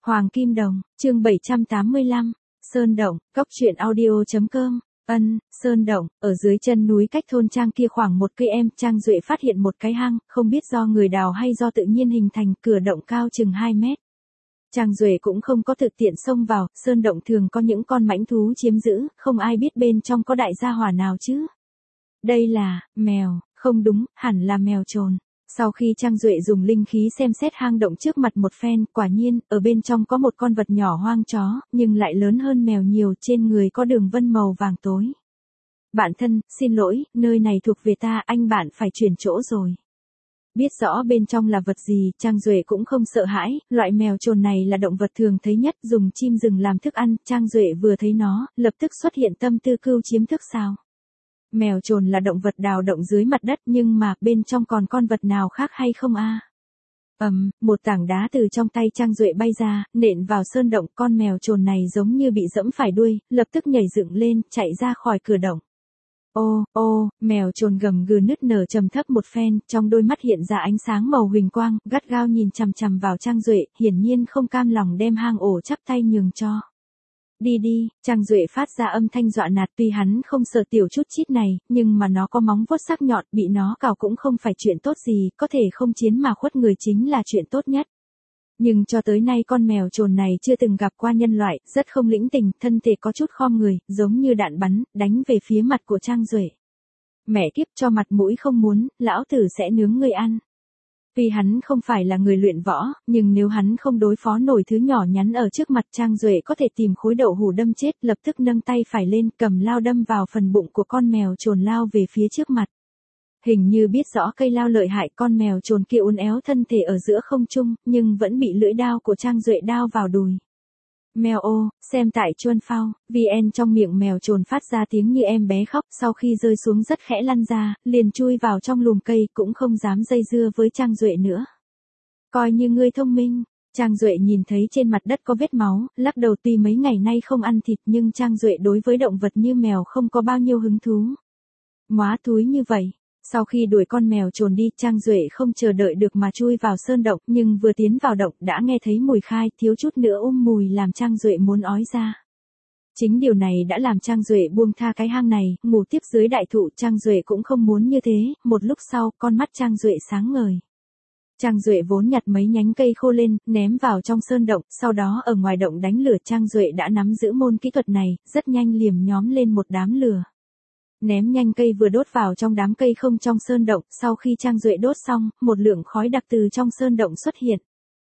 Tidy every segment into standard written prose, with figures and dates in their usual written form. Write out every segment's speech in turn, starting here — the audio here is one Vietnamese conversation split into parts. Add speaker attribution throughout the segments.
Speaker 1: Hoàng Kim Đồng, chương 785, Sơn Động, Cốc truyện audio.com. Sơn Động, ở dưới chân núi cách thôn Trang kia khoảng 1 km, Trang Duệ phát hiện một cái hang, không biết do người đào hay do tự nhiên hình thành, cửa động cao chừng 2 mét. Trang Duệ cũng không có thực tiện xông vào, Sơn Động thường có những con mãnh thú chiếm giữ, không ai biết bên trong có đại gia hỏa nào chứ. Đây là, mèo, không đúng, hẳn là mèo trồn. Sau khi Trang Duệ dùng linh khí xem xét hang động trước mặt một phen, quả nhiên, ở bên trong có một con vật nhỏ hoang chó, nhưng lại lớn hơn mèo nhiều, trên người có đường vân màu vàng tối. Bạn thân, xin lỗi, nơi này thuộc về ta, anh bạn phải chuyển chỗ rồi. Biết rõ bên trong là vật gì, Trang Duệ cũng không sợ hãi, loại mèo trồn này là động vật thường thấy nhất, dùng chim rừng làm thức ăn, Trang Duệ vừa thấy nó, lập tức xuất hiện tâm tư cưu chiếm thức sao. Mèo trồn là động vật đào động dưới mặt đất nhưng mà bên trong còn con vật nào khác hay không a? Một tảng đá từ trong tay Trang Duệ bay ra, nện vào sơn động, con mèo trồn này giống như bị dẫm phải đuôi, lập tức nhảy dựng lên, chạy ra khỏi cửa động. Ô, mèo trồn gầm gừ nức nở trầm thấp một phen, trong đôi mắt hiện ra ánh sáng màu huỳnh quang, gắt gao nhìn chằm chằm vào Trang Duệ, hiển nhiên không cam lòng đem hang ổ chắp tay nhường cho. Đi, Trang Duệ phát ra âm thanh dọa nạt, tuy hắn không sợ tiểu chút chít này, nhưng mà nó có móng vuốt sắc nhọn, bị nó cào cũng không phải chuyện tốt gì, có thể không chiến mà khuất người chính là chuyện tốt nhất. Nhưng cho tới nay con mèo trồn này chưa từng gặp qua nhân loại, rất không lĩnh tình, thân thể có chút khom người, giống như đạn bắn, đánh về phía mặt của Trang Duệ. Mẹ kiếp, cho mặt mũi không muốn, lão tử sẽ nướng người ăn. Vì hắn không phải là người luyện võ, nhưng nếu hắn không đối phó nổi thứ nhỏ nhắn ở trước mặt, Trang Duệ có thể tìm khối đậu hũ đâm chết, lập tức nâng tay phải lên, cầm lao đâm vào phần bụng của con mèo trồn lao về phía trước mặt. Hình như biết rõ cây lao lợi hại, con mèo trồn kia uốn éo thân thể ở giữa không trung, nhưng vẫn bị lưỡi đao của Trang Duệ đao vào đùi. Mèo ô, xem tại Chuan Phao, VN trong miệng mèo trồn phát ra tiếng như em bé khóc, sau khi rơi xuống rất khẽ lăn ra, liền chui vào trong lùm cây, cũng không dám dây dưa với Trang Duệ nữa. Coi như ngươi thông minh, Trang Duệ nhìn thấy trên mặt đất có vết máu, lắc đầu, tuy mấy ngày nay không ăn thịt nhưng Trang Duệ đối với động vật như mèo không có bao nhiêu hứng thú. Móa túi như vậy. Sau khi đuổi con mèo trồn đi, Trang Duệ không chờ đợi được mà chui vào sơn động, nhưng vừa tiến vào động đã nghe thấy mùi khai, thiếu chút nữa mùi làm Trang Duệ muốn ói ra. Chính điều này đã làm Trang Duệ buông tha cái hang này, ngủ tiếp dưới đại thụ. Trang Duệ cũng không muốn như thế, một lúc sau, con mắt Trang Duệ sáng ngời. Trang Duệ vốn nhặt mấy nhánh cây khô lên, ném vào trong sơn động, sau đó ở ngoài động đánh lửa. Trang Duệ đã nắm giữ môn kỹ thuật này, rất nhanh liềm nhóm lên một đám lửa. Ném nhanh cây vừa đốt vào trong đám cây không trong sơn động, sau khi Trang Duệ đốt xong, một lượng khói đặc từ trong sơn động xuất hiện.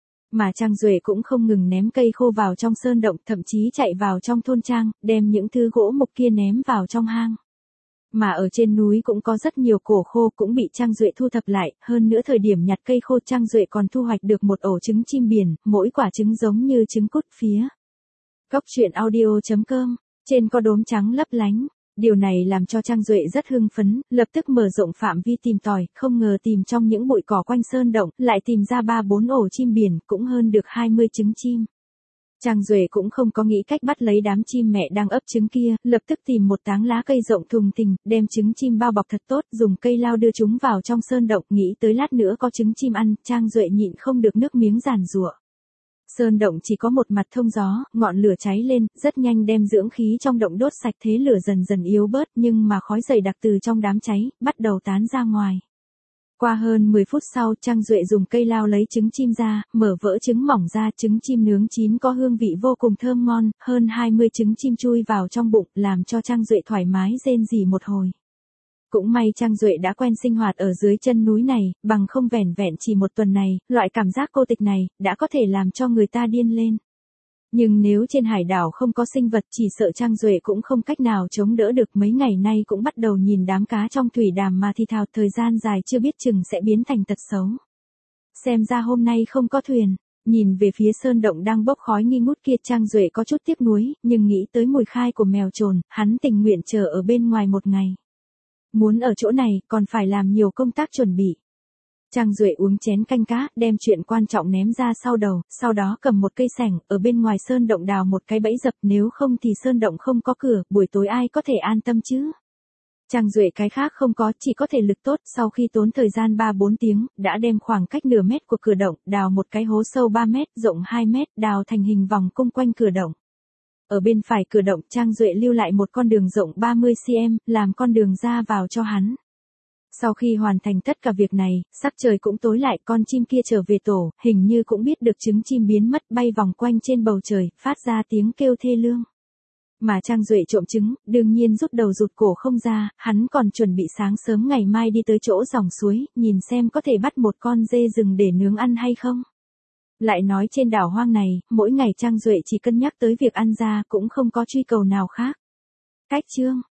Speaker 1: Mà Trang Duệ cũng không ngừng ném cây khô vào trong sơn động, thậm chí chạy vào trong thôn Trang, đem những thứ gỗ mục kia ném vào trong hang. Mà ở trên núi cũng có rất nhiều cổ khô cũng bị Trang Duệ thu thập lại, hơn nữa thời điểm nhặt cây khô Trang Duệ còn thu hoạch được một ổ trứng chim biển, mỗi quả trứng giống như trứng cút phía. Cốc truyện audio.com, trên có đốm trắng lấp lánh. Điều này làm cho Trang Duệ rất hưng phấn, lập tức mở rộng phạm vi tìm tòi, không ngờ tìm trong những bụi cỏ quanh sơn động, lại tìm ra 3-4 ổ chim biển, cũng hơn được 20 trứng chim. Trang Duệ cũng không có nghĩ cách bắt lấy đám chim mẹ đang ấp trứng kia, lập tức tìm một táng lá cây rộng thùng thình, đem trứng chim bao bọc thật tốt, dùng cây lao đưa chúng vào trong sơn động, nghĩ tới lát nữa có trứng chim ăn, Trang Duệ nhịn không được nước miếng giàn giụa. Sơn động chỉ có một mặt thông gió, ngọn lửa cháy lên, rất nhanh đem dưỡng khí trong động đốt sạch, thế lửa dần dần yếu bớt, nhưng mà khói dày đặc từ trong đám cháy, bắt đầu tán ra ngoài. Qua hơn 10 phút sau, Trang Duệ dùng cây lao lấy trứng chim ra, mở vỡ trứng mỏng ra, trứng chim nướng chín có hương vị vô cùng thơm ngon, hơn 20 trứng chim chui vào trong bụng, làm cho Trang Duệ thoải mái rên rỉ một hồi. Cũng may Trang Duệ đã quen sinh hoạt ở dưới chân núi này, bằng không vẻn vẹn chỉ một tuần này, loại cảm giác cô tịch này, đã có thể làm cho người ta điên lên. Nhưng nếu trên hải đảo không có sinh vật, chỉ sợ Trang Duệ cũng không cách nào chống đỡ được. Mấy ngày nay cũng bắt đầu nhìn đám cá trong thủy đàm mà thì thào, thời gian dài chưa biết chừng sẽ biến thành tật xấu. Xem ra hôm nay không có thuyền. Nhìn về phía sơn động đang bốc khói nghi ngút kia, Trang Duệ có chút tiếc nuối, nhưng nghĩ tới mùi khai của mèo trồn, hắn tình nguyện chờ ở bên ngoài một ngày. Muốn ở chỗ này, còn phải làm nhiều công tác chuẩn bị. Trang Duệ uống chén canh cá, đem chuyện quan trọng ném ra sau đầu, sau đó cầm một cây xẻng, ở bên ngoài sơn động đào một cái bẫy dập, nếu không thì sơn động không có cửa, buổi tối ai có thể an tâm chứ. Trang Duệ cái khác không có, chỉ có thể lực tốt, sau khi tốn thời gian 3-4 tiếng, đã đem khoảng cách nửa mét của cửa động, đào một cái hố sâu 3 mét, rộng 2 mét, đào thành hình vòng cung quanh cửa động. Ở bên phải cửa động, Trang Duệ lưu lại một con đường rộng 30 cm, làm con đường ra vào cho hắn. Sau khi hoàn thành tất cả việc này, sắc trời cũng tối lại, con chim kia trở về tổ, hình như cũng biết được trứng chim biến mất, bay vòng quanh trên bầu trời, phát ra tiếng kêu thê lương. Mà Trang Duệ trộm trứng, đương nhiên rút đầu rụt cổ không ra, hắn còn chuẩn bị sáng sớm ngày mai đi tới chỗ dòng suối, nhìn xem có thể bắt một con dê rừng để nướng ăn hay không. Lại nói trên đảo hoang này, mỗi ngày Trang Duệ chỉ cân nhắc tới việc ăn ra, cũng không có truy cầu nào khác. Cách chương